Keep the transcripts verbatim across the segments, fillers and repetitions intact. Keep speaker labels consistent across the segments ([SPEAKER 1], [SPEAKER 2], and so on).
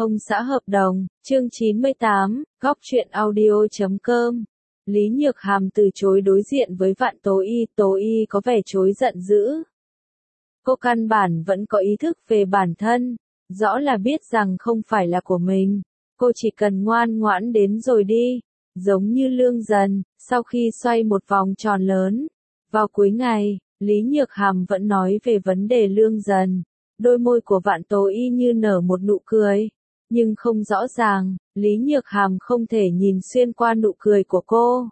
[SPEAKER 1] Ông xã hợp đồng, chương chín mươi tám, góc truyện audio chấm com. Lý Nhược Hàm từ chối đối diện với Vạn Tố Y, Tố Y có vẻ chối giận dữ. Cô căn bản vẫn có ý thức về bản thân, rõ là biết rằng không phải là của mình. Cô chỉ cần ngoan ngoãn đến rồi đi, giống như Lương Dần, sau khi xoay một vòng tròn lớn. Vào cuối ngày, Lý Nhược Hàm vẫn nói về vấn đề Lương Dần. Đôi môi của Vạn Tố Y như nở một nụ cười. Nhưng không rõ ràng, Lý Nhược Hàm không thể nhìn xuyên qua nụ cười của cô.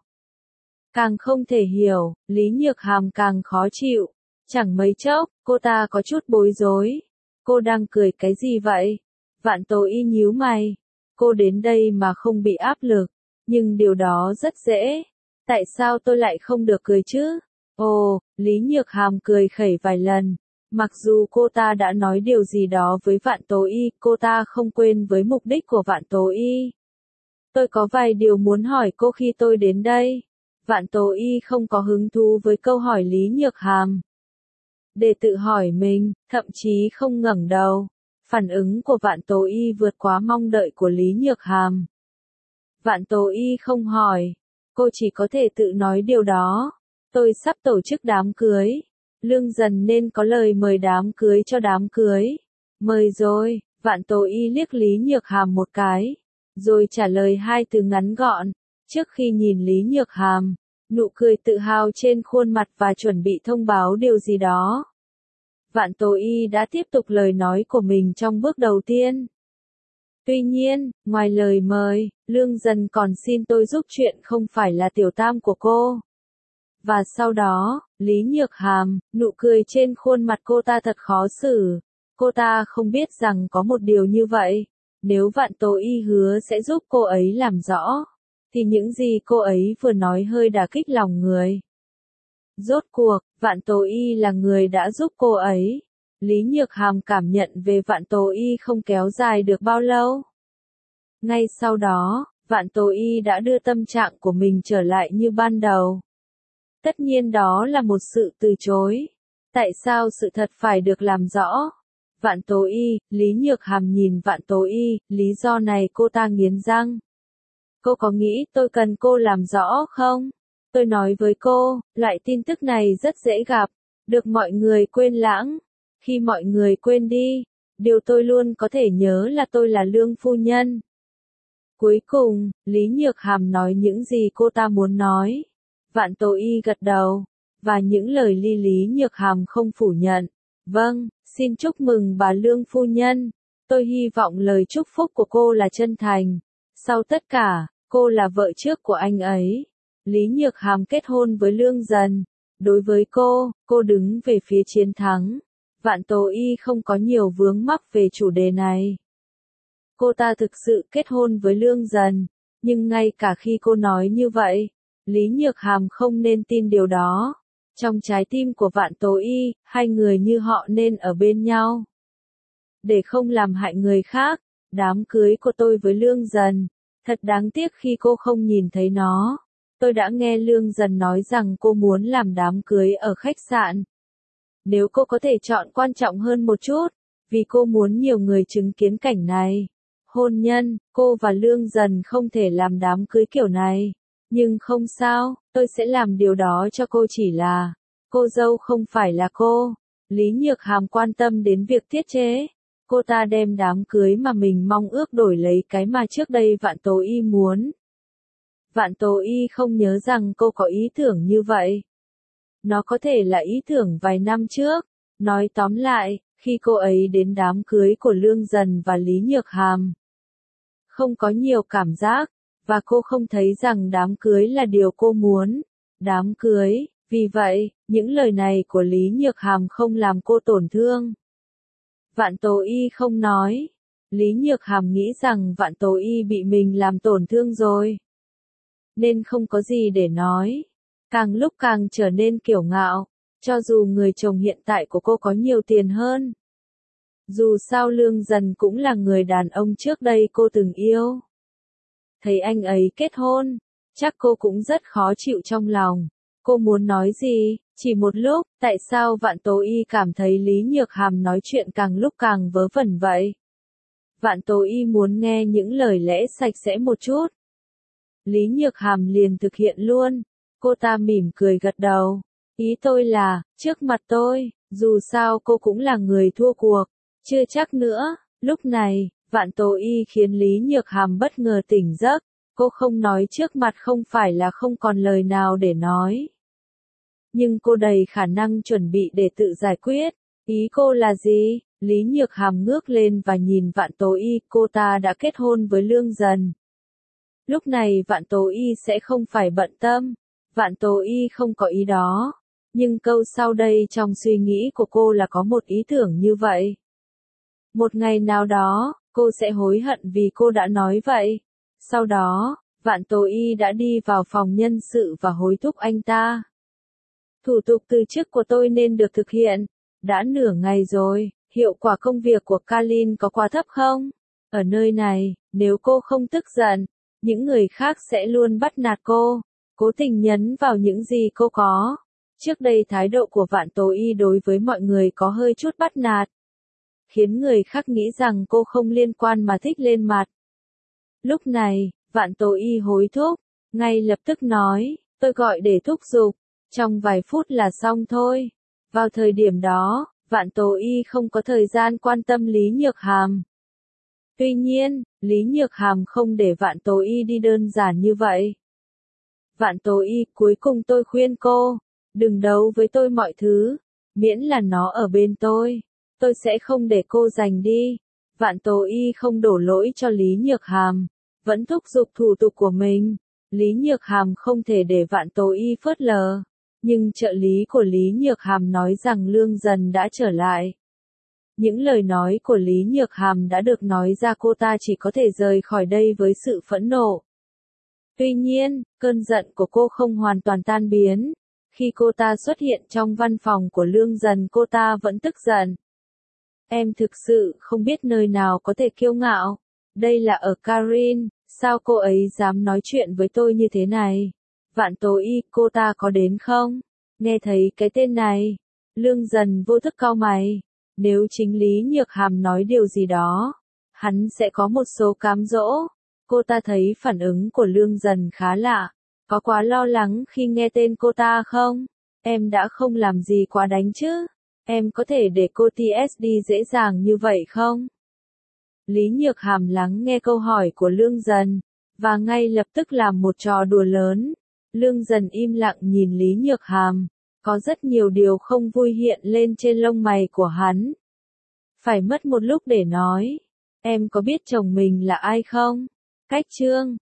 [SPEAKER 1] Càng không thể hiểu, Lý Nhược Hàm càng khó chịu. Chẳng mấy chốc, cô ta có chút bối rối. Cô đang cười cái gì vậy? Vạn Tố Y nhíu mày. Cô đến đây mà không bị áp lực. Nhưng điều đó rất dễ. Tại sao tôi lại không được cười chứ? Ồ, Lý Nhược Hàm cười khẩy vài lần. Mặc dù cô ta đã nói điều gì đó với Vạn Tố Y, cô ta không quên với mục đích của Vạn Tố Y. Tôi có vài điều muốn hỏi cô khi tôi đến đây. Vạn Tố Y không có hứng thú với câu hỏi Lý Nhược Hàm. Để tự hỏi mình, thậm chí không ngẩng đầu. Phản ứng của Vạn Tố Y vượt quá mong đợi của Lý Nhược Hàm. Vạn Tố Y không hỏi. Cô chỉ có thể tự nói điều đó. Tôi sắp tổ chức đám cưới. Lương Dần nên có lời mời đám cưới cho đám cưới. Mời rồi, Vạn Tố Y liếc Lý Nhược Hàm một cái, rồi trả lời hai từ ngắn gọn. Trước khi nhìn Lý Nhược Hàm, nụ cười tự hào trên khuôn mặt và chuẩn bị thông báo điều gì đó. Vạn Tố Y đã tiếp tục lời nói của mình trong bước đầu tiên. Tuy nhiên, ngoài lời mời, Lương Dần còn xin tôi giúp chuyện không phải là tiểu tam của cô. Và sau đó, Lý Nhược Hàm, nụ cười trên khuôn mặt cô ta thật khó xử. Cô ta không biết rằng có một điều như vậy. Nếu Vạn Tố Y hứa sẽ giúp cô ấy làm rõ, thì những gì cô ấy vừa nói hơi đả kích lòng người. Rốt cuộc, Vạn Tố Y là người đã giúp cô ấy. Lý Nhược Hàm cảm nhận về Vạn Tố Y không kéo dài được bao lâu. Ngay sau đó, Vạn Tố Y đã đưa tâm trạng của mình trở lại như ban đầu. Tất nhiên đó là một sự từ chối. Tại sao sự thật phải được làm rõ? Vạn Tố Y, Lý Nhược Hàm nhìn Vạn Tố Y, lý do này cô ta nghiến răng. Cô có nghĩ tôi cần cô làm rõ không? Tôi nói với cô, loại tin tức này rất dễ gặp, được mọi người quên lãng. Khi mọi người quên đi, điều tôi luôn có thể nhớ là tôi là Lương phu nhân. Cuối cùng, Lý Nhược Hàm nói những gì cô ta muốn nói. Vạn Tố Y gật đầu, và những lời ly Lý Nhược Hàm không phủ nhận. Vâng, xin chúc mừng bà Lương phu nhân. Tôi hy vọng lời chúc phúc của cô là chân thành. Sau tất cả, cô là vợ trước của anh ấy. Lý Nhược Hàm kết hôn với Lương Dần. Đối với cô, cô đứng về phía chiến thắng. Vạn Tố Y không có nhiều vướng mắc về chủ đề này. Cô ta thực sự kết hôn với Lương Dần, nhưng ngay cả khi cô nói như vậy, Lý Nhược Hàm không nên tin điều đó. Trong trái tim của Vạn Tố Y, hai người như họ nên ở bên nhau. Để không làm hại người khác, đám cưới của tôi với Lương Dần, thật đáng tiếc khi cô không nhìn thấy nó. Tôi đã nghe Lương Dần nói rằng cô muốn làm đám cưới ở khách sạn. Nếu cô có thể chọn quan trọng hơn một chút, vì cô muốn nhiều người chứng kiến cảnh này. Hôn nhân, cô và Lương Dần không thể làm đám cưới kiểu này. Nhưng không sao, tôi sẽ làm điều đó cho cô, chỉ là cô dâu không phải là cô. Lý Nhược Hàm quan tâm đến việc tiết chế. Cô ta đem đám cưới mà mình mong ước đổi lấy cái mà trước đây Vạn Tố Y muốn. Vạn Tố Y không nhớ rằng cô có ý tưởng như vậy. Nó có thể là ý tưởng vài năm trước. Nói tóm lại, khi cô ấy đến đám cưới của Lương Dần và Lý Nhược Hàm, không có nhiều cảm giác. Và cô không thấy rằng đám cưới là điều cô muốn. Đám cưới, vì vậy, những lời này của Lý Nhược Hàm không làm cô tổn thương. Vạn Tố Y không nói. Lý Nhược Hàm nghĩ rằng Vạn Tố Y bị mình làm tổn thương rồi, nên không có gì để nói. Càng lúc càng trở nên kiêu ngạo, cho dù người chồng hiện tại của cô có nhiều tiền hơn. Dù sao Lương Dần cũng là người đàn ông trước đây cô từng yêu. Thấy anh ấy kết hôn, chắc cô cũng rất khó chịu trong lòng. Cô muốn nói gì? Chỉ một lúc, tại sao Vạn Tố Y cảm thấy Lý Nhược Hàm nói chuyện càng lúc càng vớ vẩn vậy? Vạn Tố Y muốn nghe những lời lẽ sạch sẽ một chút. Lý Nhược Hàm liền thực hiện luôn. Cô ta mỉm cười gật đầu. Ý tôi là, trước mặt tôi, dù sao cô cũng là người thua cuộc. Chưa chắc nữa. Lúc này, Vạn Tố Y khiến Lý Nhược Hàm bất ngờ tỉnh giấc. Cô không nói trước mặt không phải là không còn lời nào để nói. Nhưng cô đầy khả năng chuẩn bị để tự giải quyết. Ý cô là gì? Lý Nhược Hàm ngước lên và nhìn Vạn Tố Y, cô ta đã kết hôn với Lương Dần. Lúc này Vạn Tố Y sẽ không phải bận tâm. Vạn Tố Y không có ý đó. Nhưng câu sau đây trong suy nghĩ của cô là có một ý tưởng như vậy. Một ngày nào đó, cô sẽ hối hận vì cô đã nói vậy. Sau đó, Vạn Tố Y đã đi vào phòng nhân sự và hối thúc anh ta. Thủ tục từ chức của tôi nên được thực hiện. Đã nửa ngày rồi, hiệu quả công việc của Kalin có quá thấp không? Ở nơi này, nếu cô không tức giận, những người khác sẽ luôn bắt nạt cô, cố tình nhấn vào những gì cô có. Trước đây thái độ của Vạn Tố Y đối với mọi người có hơi chút bắt nạt, khiến người khác nghĩ rằng cô không liên quan mà thích lên mặt. Lúc này, Vạn Tố Y hối thúc, ngay lập tức nói, tôi gọi để thúc giục, trong vài phút là xong thôi. Vào thời điểm đó, Vạn Tố Y không có thời gian quan tâm Lý Nhược Hàm. Tuy nhiên, Lý Nhược Hàm không để Vạn Tố Y đi đơn giản như vậy. Vạn Tố Y, cuối cùng tôi khuyên cô, đừng đấu với tôi mọi thứ, miễn là nó ở bên tôi, tôi sẽ không để cô giành đi. Vạn Tố Y không đổ lỗi cho Lý Nhược Hàm, vẫn thúc giục thủ tục của mình. Lý Nhược Hàm không thể để Vạn Tố Y phớt lờ. Nhưng trợ lý của Lý Nhược Hàm nói rằng Lương Dần đã trở lại. Những lời nói của Lý Nhược Hàm đã được nói ra, cô ta chỉ có thể rời khỏi đây với sự phẫn nộ. Tuy nhiên, cơn giận của cô không hoàn toàn tan biến. Khi cô ta xuất hiện trong văn phòng của Lương Dần, cô ta vẫn tức giận. Em thực sự không biết nơi nào có thể kiêu ngạo. Đây là ở Karin, sao cô ấy dám nói chuyện với tôi như thế này? Vạn Tố Y, cô ta có đến không? Nghe thấy cái tên này, Lương Dần vô thức cau mày. Nếu chính Lý Nhược Hàm nói điều gì đó, hắn sẽ có một số cám dỗ. Cô ta thấy phản ứng của Lương Dần khá lạ. Có quá lo lắng khi nghe tên cô ta không? Em đã không làm gì quá đánh chứ? Em có thể để cô tê ét đi dễ dàng như vậy không? Lý Nhược Hàm lắng nghe câu hỏi của Lương Dần, và ngay lập tức làm một trò đùa lớn. Lương Dần im lặng nhìn Lý Nhược Hàm, có rất nhiều điều không vui hiện lên trên lông mày của hắn. Phải mất một lúc để nói, em có biết chồng mình là ai không? Cách chương